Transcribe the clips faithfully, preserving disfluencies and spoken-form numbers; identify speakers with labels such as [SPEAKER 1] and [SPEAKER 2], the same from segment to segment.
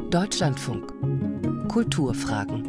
[SPEAKER 1] Deutschlandfunk. Kulturfragen.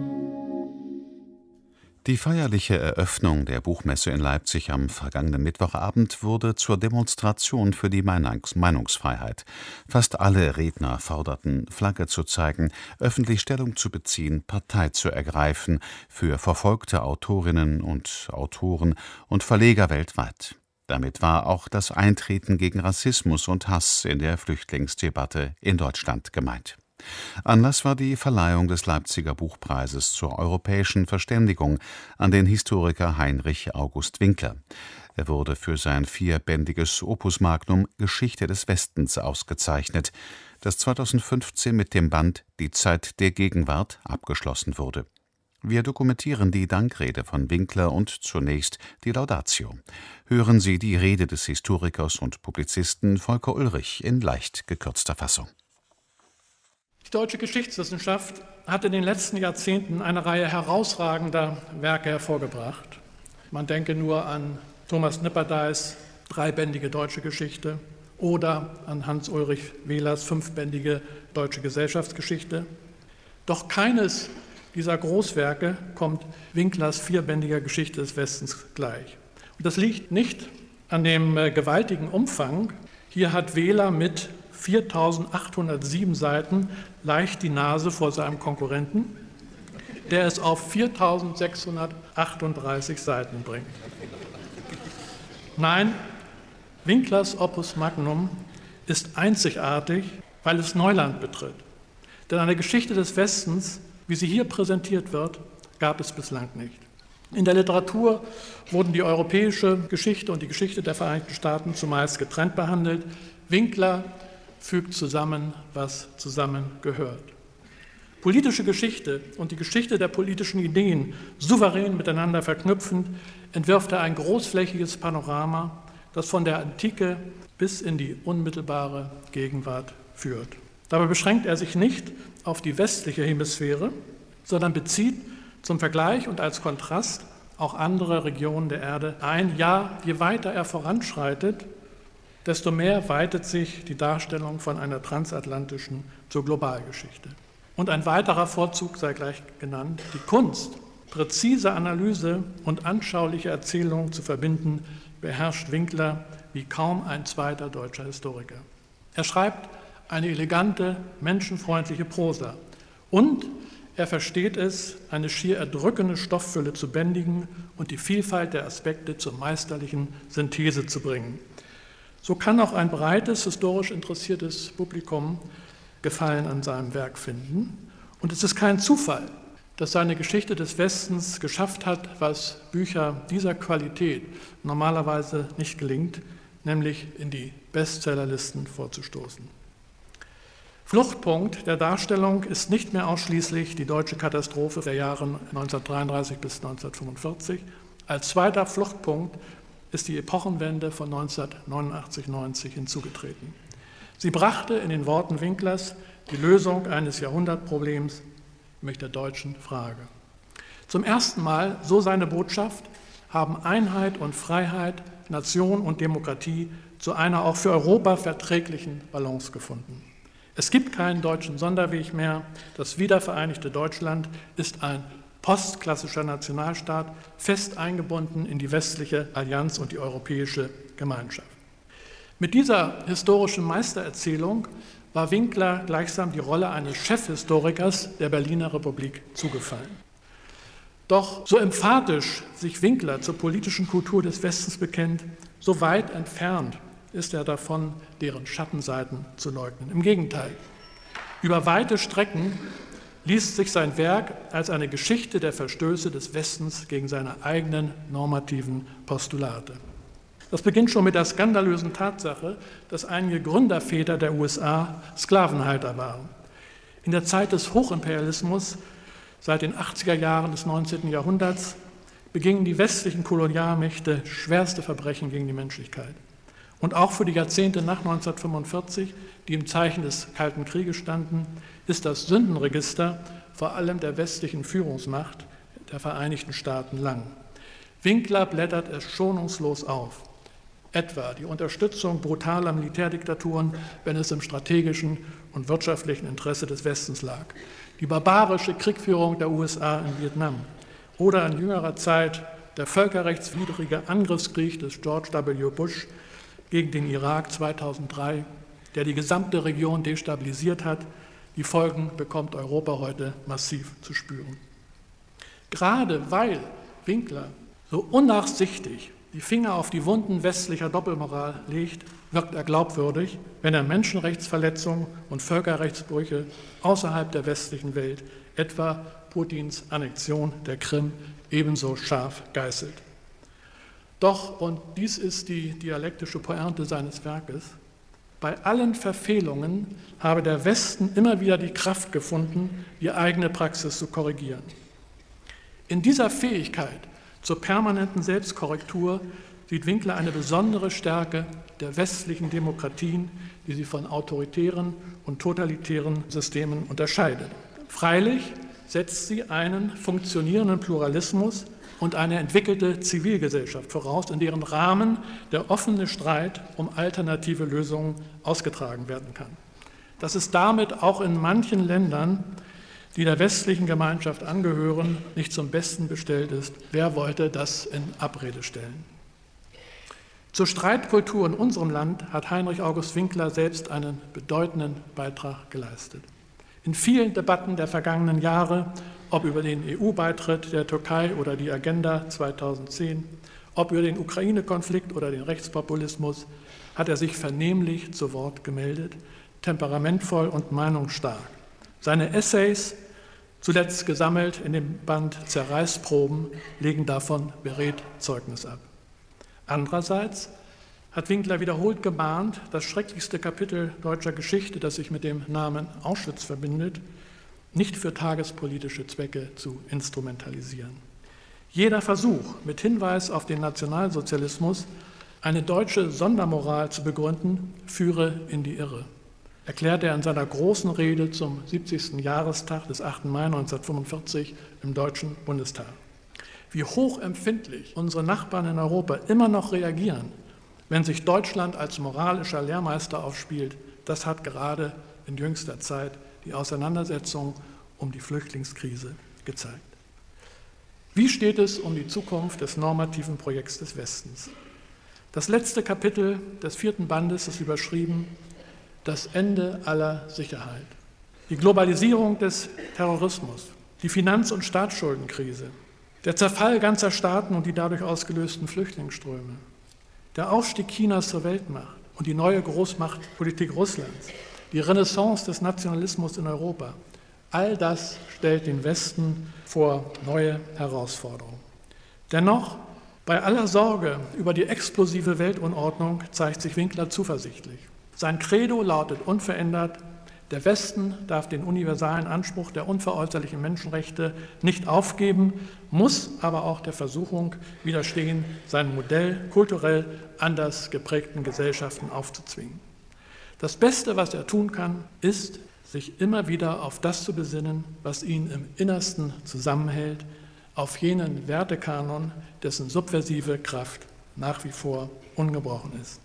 [SPEAKER 2] Die feierliche Eröffnung der Buchmesse in Leipzig am vergangenen Mittwochabend wurde zur Demonstration für die Meinungs- Meinungsfreiheit. Fast alle Redner forderten, Flagge zu zeigen, öffentlich Stellung zu beziehen, Partei zu ergreifen für verfolgte Autorinnen und Autoren und Verleger weltweit. Damit war auch das Eintreten gegen Rassismus und Hass in der Flüchtlingsdebatte in Deutschland gemeint. Anlass war die Verleihung des Leipziger Buchpreises zur europäischen Verständigung an den Historiker Heinrich August Winkler. Er wurde für sein vierbändiges Opus Magnum Geschichte des Westens ausgezeichnet, das zweitausendfünfzehn mit dem Band Die Zeit der Gegenwart abgeschlossen wurde. Wir dokumentieren die Dankrede von Winkler und zunächst die Laudatio. Hören Sie die Rede des Historikers und Publizisten Volker Ullrich in leicht gekürzter Fassung.
[SPEAKER 3] Die deutsche Geschichtswissenschaft hat in den letzten Jahrzehnten eine Reihe herausragender Werke hervorgebracht. Man denke nur an Thomas Nipperdeys dreibändige Deutsche Geschichte oder an Hans-Ulrich Wehlers fünfbändige Deutsche Gesellschaftsgeschichte. Doch keines dieser Großwerke kommt Winklers vierbändiger Geschichte des Westens gleich. Und das liegt nicht an dem gewaltigen Umfang. Hier hat Wehler mit viertausendachthundertsieben Seiten leicht die Nase vor seinem Konkurrenten, der es auf viertausendsechshundertachtunddreißig Seiten bringt. Nein, Winklers Opus Magnum ist einzigartig, weil es Neuland betritt. Denn eine Geschichte des Westens, wie sie hier präsentiert wird, gab es bislang nicht. In der Literatur wurden die europäische Geschichte und die Geschichte der Vereinigten Staaten zumeist getrennt behandelt. Winkler fügt zusammen, was zusammengehört. Politische Geschichte und die Geschichte der politischen Ideen souverän miteinander verknüpfend, entwirft er ein großflächiges Panorama, das von der Antike bis in die unmittelbare Gegenwart führt. Dabei beschränkt er sich nicht auf die westliche Hemisphäre, sondern bezieht zum Vergleich und als Kontrast auch andere Regionen der Erde ein. Ja, je weiter er voranschreitet, desto mehr weitet sich die Darstellung von einer transatlantischen zur Globalgeschichte. Und ein weiterer Vorzug sei gleich genannt: die Kunst, präzise Analyse und anschauliche Erzählung zu verbinden, beherrscht Winkler wie kaum ein zweiter deutscher Historiker. Er schreibt eine elegante, menschenfreundliche Prosa und er versteht es, eine schier erdrückende Stofffülle zu bändigen und die Vielfalt der Aspekte zur meisterlichen Synthese zu bringen. So kann auch ein breites, historisch interessiertes Publikum Gefallen an seinem Werk finden. Und es ist kein Zufall, dass seine Geschichte des Westens geschafft hat, was Bücher dieser Qualität normalerweise nicht gelingt, nämlich in die Bestsellerlisten vorzustoßen. Fluchtpunkt der Darstellung ist nicht mehr ausschließlich die deutsche Katastrophe der Jahre neunzehnhundertdreiunddreißig bis neunzehnhundertfünfundvierzig. Als zweiter Fluchtpunkt ist die Epochenwende von neunzehnhundertneunundachtzig neunzig hinzugetreten. Sie brachte in den Worten Winklers die Lösung eines Jahrhundertproblems, nämlich der deutschen Frage. Zum ersten Mal, so seine Botschaft, haben Einheit und Freiheit, Nation und Demokratie zu einer auch für Europa verträglichen Balance gefunden. Es gibt keinen deutschen Sonderweg mehr. Das wiedervereinigte Deutschland ist ein postklassischer Nationalstaat, fest eingebunden in die westliche Allianz und die europäische Gemeinschaft. Mit dieser historischen Meistererzählung war Winkler gleichsam die Rolle eines Chefhistorikers der Berliner Republik zugefallen. Doch so emphatisch sich Winkler zur politischen Kultur des Westens bekennt, so weit entfernt ist er davon, deren Schattenseiten zu leugnen. Im Gegenteil, über weite Strecken liest sich sein Werk als eine Geschichte der Verstöße des Westens gegen seine eigenen normativen Postulate. Das beginnt schon mit der skandalösen Tatsache, dass einige Gründerväter der U S A Sklavenhalter waren. In der Zeit des Hochimperialismus, seit den achtziger Jahren des neunzehnten Jahrhunderts, begingen die westlichen Kolonialmächte schwerste Verbrechen gegen die Menschlichkeit. Und auch für die Jahrzehnte nach neunzehnhundertfünfundvierzig, die im Zeichen des Kalten Krieges standen, ist das Sündenregister vor allem der westlichen Führungsmacht der Vereinigten Staaten lang. Winkler blättert es schonungslos auf. etwa die Unterstützung brutaler Militärdiktaturen, wenn es im strategischen und wirtschaftlichen Interesse des Westens lag, die barbarische Kriegführung der U S A in Vietnam oder in jüngerer Zeit der völkerrechtswidrige Angriffskrieg des George W. Bush gegen den Irak zweitausenddrei, der die gesamte Region destabilisiert hat. Die Folgen bekommt Europa heute massiv zu spüren. Gerade weil Winkler so unnachsichtig die Finger auf die Wunden westlicher Doppelmoral legt, wirkt er glaubwürdig, wenn er Menschenrechtsverletzungen und Völkerrechtsbrüche außerhalb der westlichen Welt, etwa Putins Annexion der Krim, ebenso scharf geißelt. Doch, und dies ist die dialektische Pointe seines Werkes, bei allen Verfehlungen habe der Westen immer wieder die Kraft gefunden, die eigene Praxis zu korrigieren. In dieser Fähigkeit zur permanenten Selbstkorrektur sieht Winkler eine besondere Stärke der westlichen Demokratien, die sie von autoritären und totalitären Systemen unterscheidet. Freilich setzt sie einen funktionierenden Pluralismus und eine entwickelte Zivilgesellschaft voraus, in deren Rahmen der offene Streit um alternative Lösungen ausgetragen werden kann. Dass es damit auch in manchen Ländern, die der westlichen Gemeinschaft angehören, nicht zum Besten bestellt ist, wer wollte das in Abrede stellen? Zur Streitkultur in unserem Land hat Heinrich August Winkler selbst einen bedeutenden Beitrag geleistet. In vielen Debatten der vergangenen Jahre, ob über den E U-Beitritt der Türkei oder die Agenda zweitausendzehn, ob über den Ukraine-Konflikt oder den Rechtspopulismus, hat er sich vernehmlich zu Wort gemeldet, temperamentvoll und meinungsstark. Seine Essays, zuletzt gesammelt in dem Band Zerreißproben, legen davon beredt Zeugnis ab. Andererseits hat Winkler wiederholt gemahnt, das schrecklichste Kapitel deutscher Geschichte, das sich mit dem Namen Auschwitz verbindet, nicht für tagespolitische Zwecke zu instrumentalisieren. Jeder Versuch, mit Hinweis auf den Nationalsozialismus eine deutsche Sondermoral zu begründen, führe in die Irre, erklärte er in seiner großen Rede zum siebzigsten Jahrestag des achten Mai neunzehnhundertfünfundvierzig im Deutschen Bundestag. Wie hochempfindlich unsere Nachbarn in Europa immer noch reagieren, wenn sich Deutschland als moralischer Lehrmeister aufspielt, das hat gerade in jüngster Zeit die Auseinandersetzung um die Flüchtlingskrise gezeigt. Wie steht es um die Zukunft des normativen Projekts des Westens? Das letzte Kapitel des vierten Bandes ist überschrieben: Das Ende aller Sicherheit. Die Globalisierung des Terrorismus, die Finanz- und Staatsschuldenkrise, der Zerfall ganzer Staaten und die dadurch ausgelösten Flüchtlingsströme, der Aufstieg Chinas zur Weltmacht und die neue Großmachtpolitik Russlands, die Renaissance des Nationalismus in Europa, all das stellt den Westen vor neue Herausforderungen. Dennoch, bei aller Sorge über die explosive Weltunordnung zeigt sich Winkler zuversichtlich. Sein Credo lautet unverändert: Der Westen darf den universalen Anspruch der unveräußerlichen Menschenrechte nicht aufgeben, muss aber auch der Versuchung widerstehen, sein Modell kulturell anders geprägten Gesellschaften aufzuzwingen. Das Beste, was er tun kann, ist, sich immer wieder auf das zu besinnen, was ihn im Innersten zusammenhält, auf jenen Wertekanon, dessen subversive Kraft nach wie vor ungebrochen ist.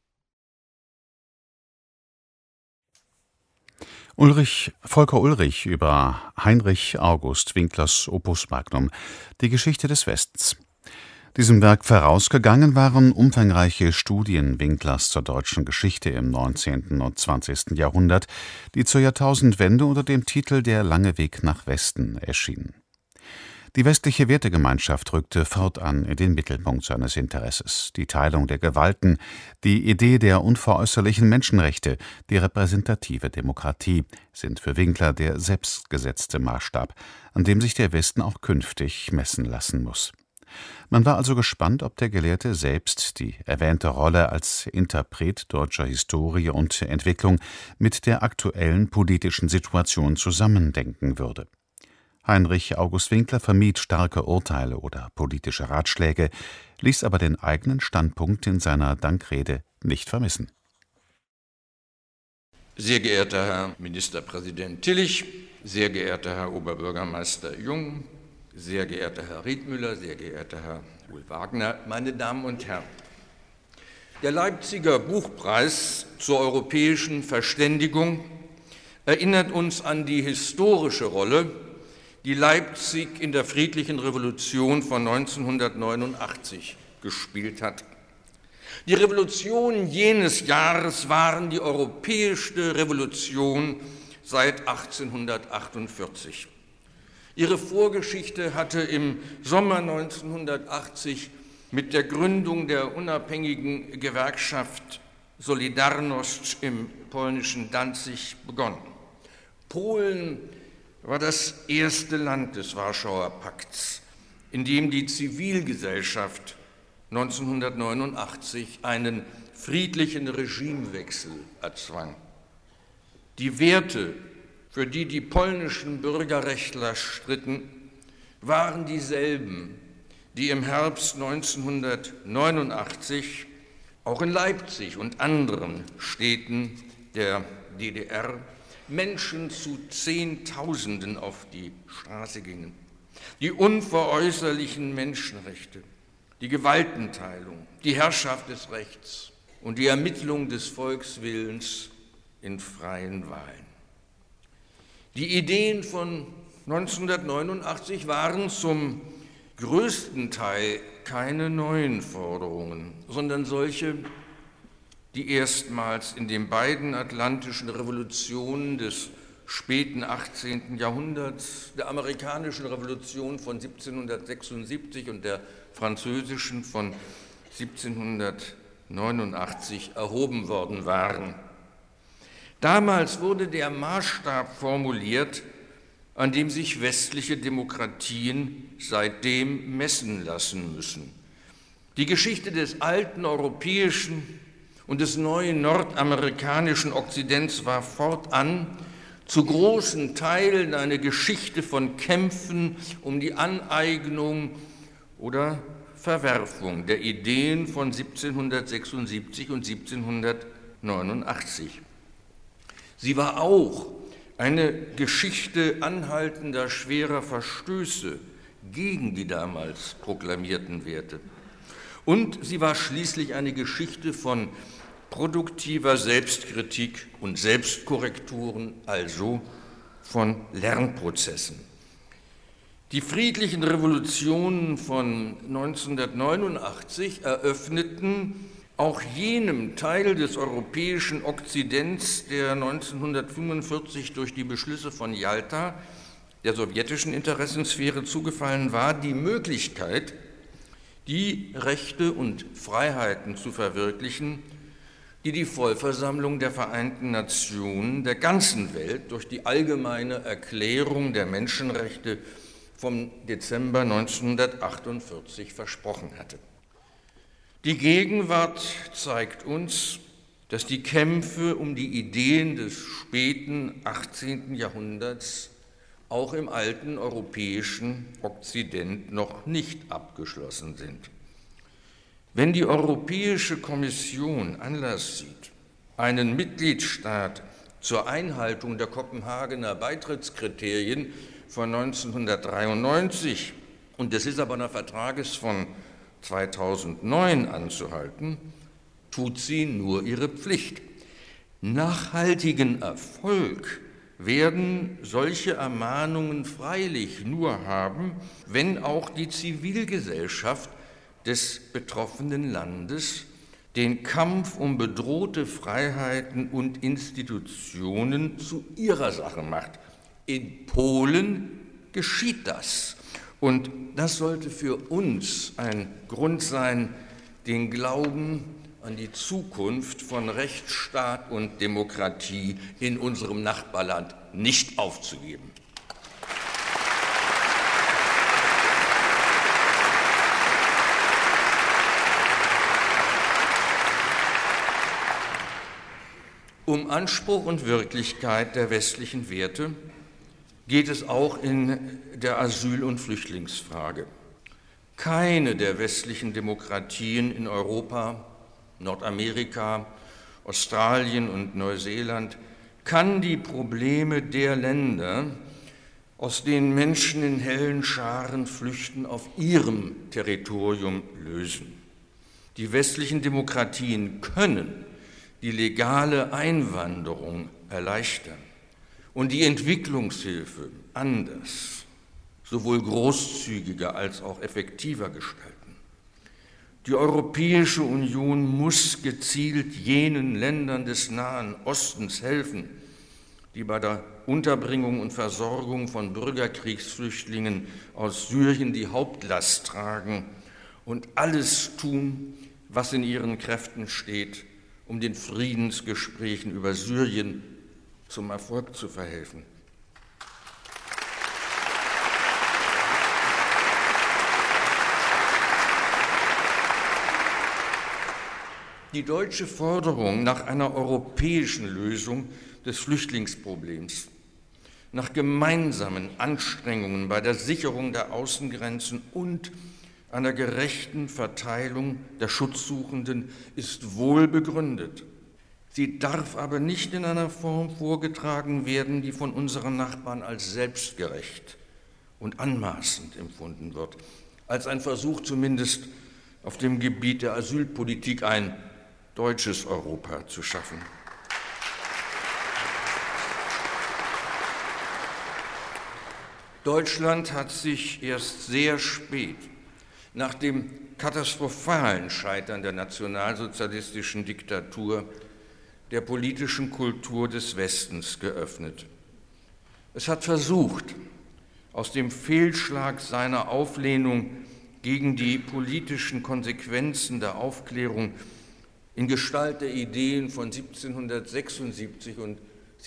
[SPEAKER 2] Ulrich, Volker Ulrich über Heinrich August Winklers Opus Magnum, die Geschichte des Westens. Diesem Werk vorausgegangen waren umfangreiche Studien Winklers zur deutschen Geschichte im neunzehnten und zwanzigsten Jahrhundert, die zur Jahrtausendwende unter dem Titel Der lange Weg nach Westen erschienen. Die westliche Wertegemeinschaft rückte fortan in den Mittelpunkt seines Interesses. Die Teilung der Gewalten, die Idee der unveräußerlichen Menschenrechte, die repräsentative Demokratie sind für Winkler der selbstgesetzte Maßstab, an dem sich der Westen auch künftig messen lassen muss. Man war also gespannt, ob der Gelehrte selbst die erwähnte Rolle als Interpret deutscher Historie und Entwicklung mit der aktuellen politischen Situation zusammendenken würde. Heinrich August Winkler vermied starke Urteile oder politische Ratschläge, ließ aber den eigenen Standpunkt in seiner Dankrede nicht vermissen.
[SPEAKER 4] Sehr geehrter Herr Ministerpräsident Tillich, sehr geehrter Herr Oberbürgermeister Jung, sehr geehrter Herr Riedmüller, sehr geehrter Herr Uhl-Wagner, meine Damen und Herren. Der Leipziger Buchpreis zur europäischen Verständigung erinnert uns an die historische Rolle, die Leipzig in der friedlichen Revolution von neunzehnhundertneunundachtzig gespielt hat. Die Revolutionen jenes Jahres waren die europäischste Revolution seit achtzehnhundertachtundvierzig. Ihre Vorgeschichte hatte im Sommer neunzehnhundertachtzig mit der Gründung der unabhängigen Gewerkschaft Solidarność im polnischen Danzig begonnen. Polen war das erste Land des Warschauer Pakts, in dem die Zivilgesellschaft neunzehnhundertneunundachtzig einen friedlichen Regimewechsel erzwang. Die Werte, für die die polnischen Bürgerrechtler stritten, waren dieselben, die im Herbst neunzehnhundertneunundachtzig auch in Leipzig und anderen Städten der D D R Menschen zu Zehntausenden auf die Straße gingen. Die unveräußerlichen Menschenrechte, die Gewaltenteilung, die Herrschaft des Rechts und die Ermittlung des Volkswillens in freien Wahlen. Die Ideen von neunzehnhundertneunundachtzig waren zum größten Teil keine neuen Forderungen, sondern solche, die erstmals in den beiden atlantischen Revolutionen des späten achtzehnten Jahrhunderts, der amerikanischen Revolution von siebzehnhundertsechsundsiebzig und der französischen von siebzehnhundertneunundachtzig erhoben worden waren. Damals wurde der Maßstab formuliert, an dem sich westliche Demokratien seitdem messen lassen müssen. Die Geschichte des alten europäischen und des neuen nordamerikanischen Okzidents war fortan zu großen Teilen eine Geschichte von Kämpfen um die Aneignung oder Verwerfung der Ideen von siebzehnhundertsechsundsiebzig und siebzehnhundertneunundachtzig. Sie war auch eine Geschichte anhaltender, schwerer Verstöße gegen die damals proklamierten Werte. Und sie war schließlich eine Geschichte von produktiver Selbstkritik und Selbstkorrekturen, also von Lernprozessen. Die friedlichen Revolutionen von neunzehnhundertneunundachtzig eröffneten auch jenem Teil des europäischen Okzidents, der neunzehnhundertfünfundvierzig durch die Beschlüsse von Jalta der sowjetischen Interessensphäre zugefallen war, die Möglichkeit, die Rechte und Freiheiten zu verwirklichen, die die Vollversammlung der Vereinten Nationen der ganzen Welt durch die allgemeine Erklärung der Menschenrechte vom Dezember neunzehnhundertachtundvierzig versprochen hatte. Die Gegenwart zeigt uns, dass die Kämpfe um die Ideen des späten achtzehnten Jahrhunderts auch im alten europäischen Okzident noch nicht abgeschlossen sind. Wenn die Europäische Kommission Anlass sieht, einen Mitgliedstaat zur Einhaltung der Kopenhagener Beitrittskriterien von neunzehnhundertdreiundneunzig und des Lissabonner Vertrages von zweitausendneun anzuhalten, tut sie nur ihre Pflicht. Nachhaltigen Erfolg werden solche Ermahnungen freilich nur haben, wenn auch die Zivilgesellschaft des betroffenen Landes den Kampf um bedrohte Freiheiten und Institutionen zu ihrer Sache macht. In Polen geschieht das. Und das sollte für uns ein Grund sein, den Glauben an die Zukunft von Rechtsstaat und Demokratie in unserem Nachbarland nicht aufzugeben. Um Anspruch und Wirklichkeit der westlichen Werte geht es auch in der Asyl- und Flüchtlingsfrage. Keine der westlichen Demokratien in Europa, Nordamerika, Australien und Neuseeland kann die Probleme der Länder, aus denen Menschen in hellen Scharen flüchten, auf ihrem Territorium lösen. Die westlichen Demokratien können die legale Einwanderung erleichtern und die Entwicklungshilfe anders, sowohl großzügiger als auch effektiver gestalten. Die Europäische Union muss gezielt jenen Ländern des Nahen Ostens helfen, die bei der Unterbringung und Versorgung von Bürgerkriegsflüchtlingen aus Syrien die Hauptlast tragen und alles tun, was in ihren Kräften steht, um den Friedensgesprächen über Syrien zum Erfolg zu verhelfen. Die deutsche Forderung nach einer europäischen Lösung des Flüchtlingsproblems, nach gemeinsamen Anstrengungen bei der Sicherung der Außengrenzen und einer gerechten Verteilung der Schutzsuchenden ist wohl begründet. Sie darf aber nicht in einer Form vorgetragen werden, die von unseren Nachbarn als selbstgerecht und anmaßend empfunden wird, als ein Versuch zumindest auf dem Gebiet der Asylpolitik ein deutsches Europa zu schaffen. Deutschland hat sich erst sehr spät nach dem katastrophalen Scheitern der nationalsozialistischen Diktatur der politischen Kultur des Westens geöffnet. Es hat versucht, aus dem Fehlschlag seiner Auflehnung gegen die politischen Konsequenzen der Aufklärung in Gestalt der Ideen von siebzehnhundertsechsundsiebzig und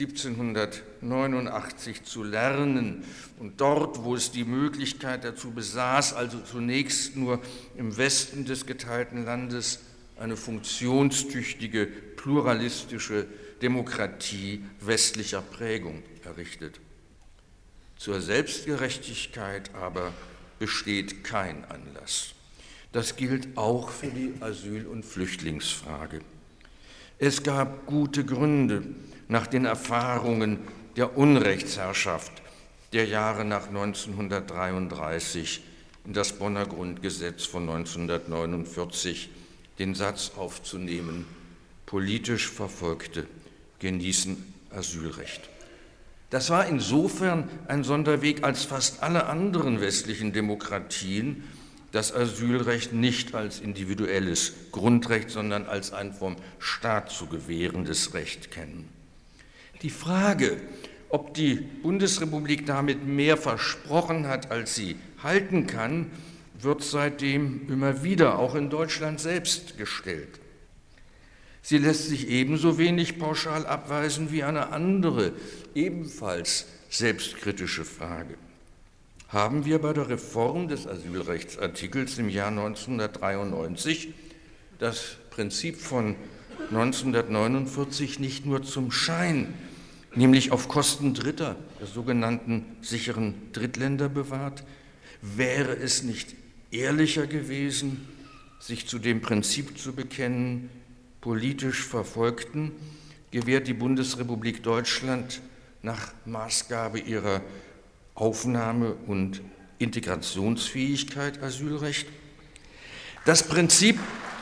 [SPEAKER 4] siebzehnhundertneunundachtzig zu lernen und dort, wo es die Möglichkeit dazu besaß, also zunächst nur im Westen des geteilten Landes, eine funktionstüchtige, pluralistische Demokratie westlicher Prägung errichtet. Zur Selbstgerechtigkeit aber besteht kein Anlass. Das gilt auch für die Asyl- und Flüchtlingsfrage. Es gab gute Gründe, nach den Erfahrungen der Unrechtsherrschaft der Jahre nach neunzehnhundertdreiunddreißig in das Bonner Grundgesetz von neunzehnhundertneunundvierzig den Satz aufzunehmen: Politisch Verfolgte genießen Asylrecht. Das war insofern ein Sonderweg, als fast alle anderen westlichen Demokratien das Asylrecht nicht als individuelles Grundrecht, sondern als ein vom Staat zu gewährendes Recht kennen. Die Frage, ob die Bundesrepublik damit mehr versprochen hat, als sie halten kann, wird seitdem immer wieder auch in Deutschland selbst gestellt. Sie lässt sich ebenso wenig pauschal abweisen wie eine andere, ebenfalls selbstkritische Frage. Haben wir bei der Reform des Asylrechtsartikels im Jahr neunzehnhundertdreiundneunzig das Prinzip von neunzehnhundertneunundvierzig nicht nur zum Schein, nämlich auf Kosten Dritter, der sogenannten sicheren Drittländer, bewahrt? Wäre es nicht ehrlicher gewesen, sich zu dem Prinzip zu bekennen: Politisch Verfolgten gewährt die Bundesrepublik Deutschland nach Maßgabe ihrer Aufnahme- und Integrationsfähigkeit Asylrecht? Das Prinzip,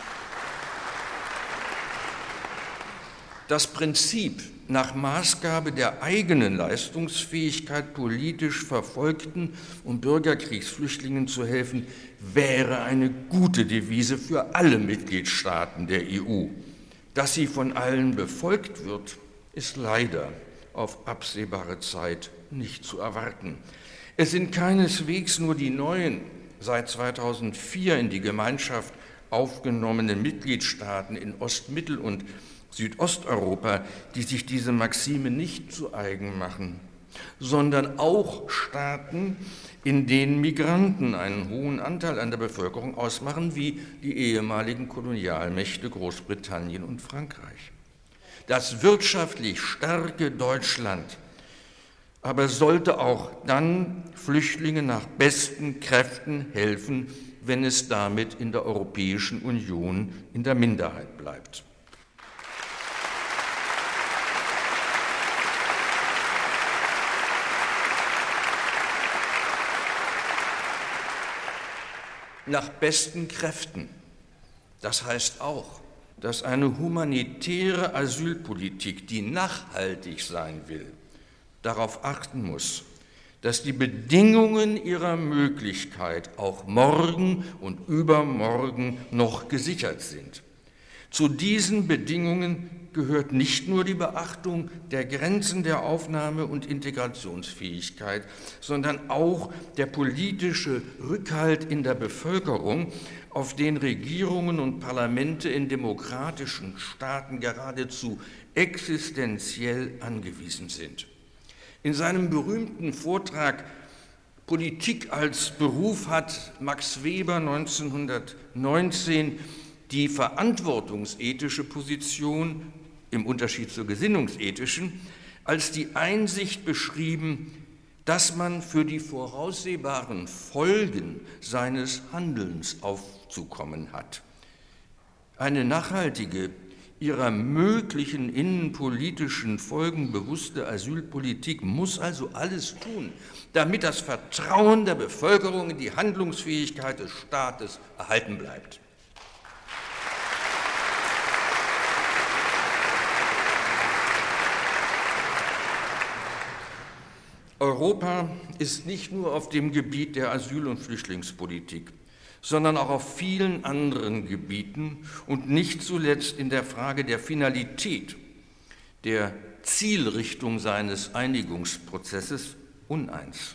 [SPEAKER 4] das Prinzip, nach Maßgabe der eigenen Leistungsfähigkeit politisch Verfolgten und Bürgerkriegsflüchtlingen zu helfen, wäre eine gute Devise für alle Mitgliedstaaten der E U. Dass sie von allen befolgt wird, ist leider auf absehbare Zeit nicht zu erwarten. Es sind keineswegs nur die neuen, seit zweitausendvier in die Gemeinschaft aufgenommenen Mitgliedstaaten in Ost-, Mittel- und Südosteuropa, die sich diese Maxime nicht zu eigen machen, sondern auch Staaten, in denen Migranten einen hohen Anteil an der Bevölkerung ausmachen, wie die ehemaligen Kolonialmächte Großbritannien und Frankreich. Das wirtschaftlich starke Deutschland aber sollte auch dann Flüchtlingen nach besten Kräften helfen, wenn es damit in der Europäischen Union in der Minderheit bleibt. Nach besten Kräften Das heißt auch, dass eine humanitäre Asylpolitik, die nachhaltig sein will, darauf achten muss, dass die Bedingungen ihrer Möglichkeit auch morgen und übermorgen noch gesichert sind. Zu diesen Bedingungen gehört nicht nur die Beachtung der Grenzen der Aufnahme- und Integrationsfähigkeit, sondern auch der politische Rückhalt in der Bevölkerung, auf den Regierungen und Parlamente in demokratischen Staaten geradezu existenziell angewiesen sind. In seinem berühmten Vortrag Politik als Beruf hat Max Weber neunzehnhundertneunzehn die verantwortungsethische Position im Unterschied zur gesinnungsethischen als die Einsicht beschrieben, dass man für die voraussehbaren Folgen seines Handelns aufzukommen hat. Eine nachhaltige, ihrer möglichen innenpolitischen Folgen bewusste Asylpolitik muss also alles tun, damit das Vertrauen der Bevölkerung in die Handlungsfähigkeit des Staates erhalten bleibt. Europa ist nicht nur auf dem Gebiet der Asyl- und Flüchtlingspolitik, sondern auch auf vielen anderen Gebieten und nicht zuletzt in der Frage der Finalität, der Zielrichtung seines Einigungsprozesses uneins.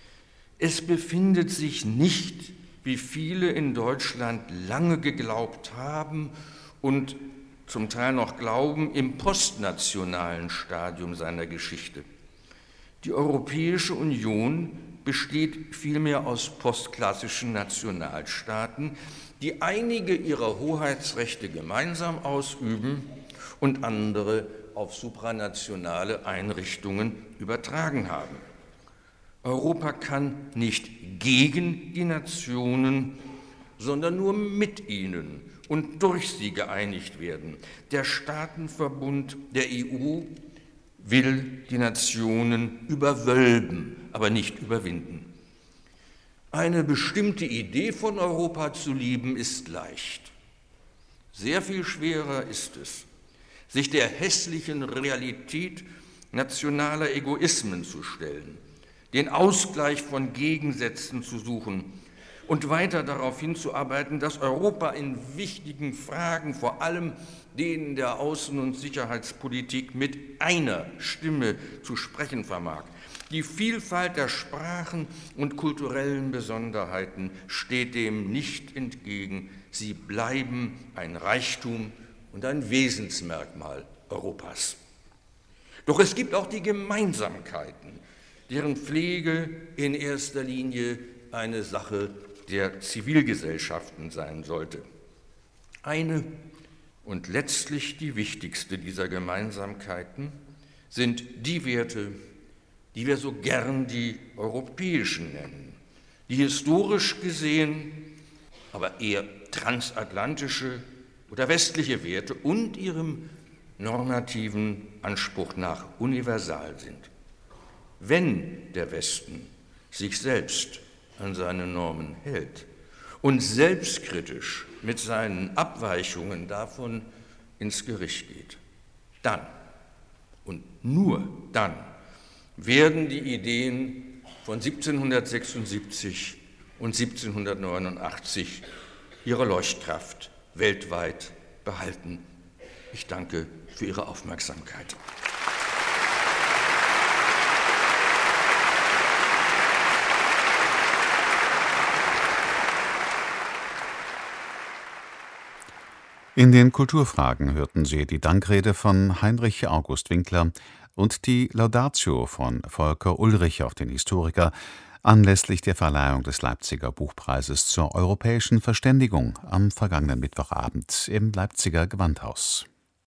[SPEAKER 4] Es befindet sich nicht, wie viele in Deutschland lange geglaubt haben und zum Teil noch glauben, im postnationalen Stadium seiner Geschichte. Die Europäische Union besteht vielmehr aus postklassischen Nationalstaaten, die einige ihrer Hoheitsrechte gemeinsam ausüben und andere auf supranationale Einrichtungen übertragen haben. Europa kann nicht gegen die Nationen, sondern nur mit ihnen und durch sie geeinigt werden. Der Staatenverbund der E U will die Nationen überwölben, aber nicht überwinden. Eine bestimmte Idee von Europa zu lieben, ist leicht. Sehr viel schwerer ist es, sich der hässlichen Realität nationaler Egoismen zu stellen, den Ausgleich von Gegensätzen zu suchen und weiter darauf hinzuarbeiten, dass Europa in wichtigen Fragen, vor allem denen der Außen- und Sicherheitspolitik, mit einer Stimme zu sprechen vermag. Die Vielfalt der Sprachen und kulturellen Besonderheiten steht dem nicht entgegen. Sie bleiben ein Reichtum und ein Wesensmerkmal Europas. Doch es gibt auch die Gemeinsamkeiten, deren Pflege in erster Linie eine Sache der Zivilgesellschaften sein sollte. Eine und letztlich die wichtigste dieser Gemeinsamkeiten sind die Werte, die wir so gern die europäischen nennen, die historisch gesehen aber eher transatlantische oder westliche Werte und ihrem normativen Anspruch nach universal sind. Wenn der Westen sich selbst an seine Normen hält und selbstkritisch mit seinen Abweichungen davon ins Gericht geht, dann und nur dann werden die Ideen von siebzehnhundertsechsundsiebzig und siebzehnhundertneunundachtzig ihre Leuchtkraft weltweit behalten. Ich danke für Ihre Aufmerksamkeit.
[SPEAKER 2] In den Kulturfragen hörten Sie die Dankrede von Heinrich August Winkler und die Laudatio von Volker Ullrich auf den Historiker anlässlich der Verleihung des Leipziger Buchpreises zur europäischen Verständigung am vergangenen Mittwochabend im Leipziger Gewandhaus.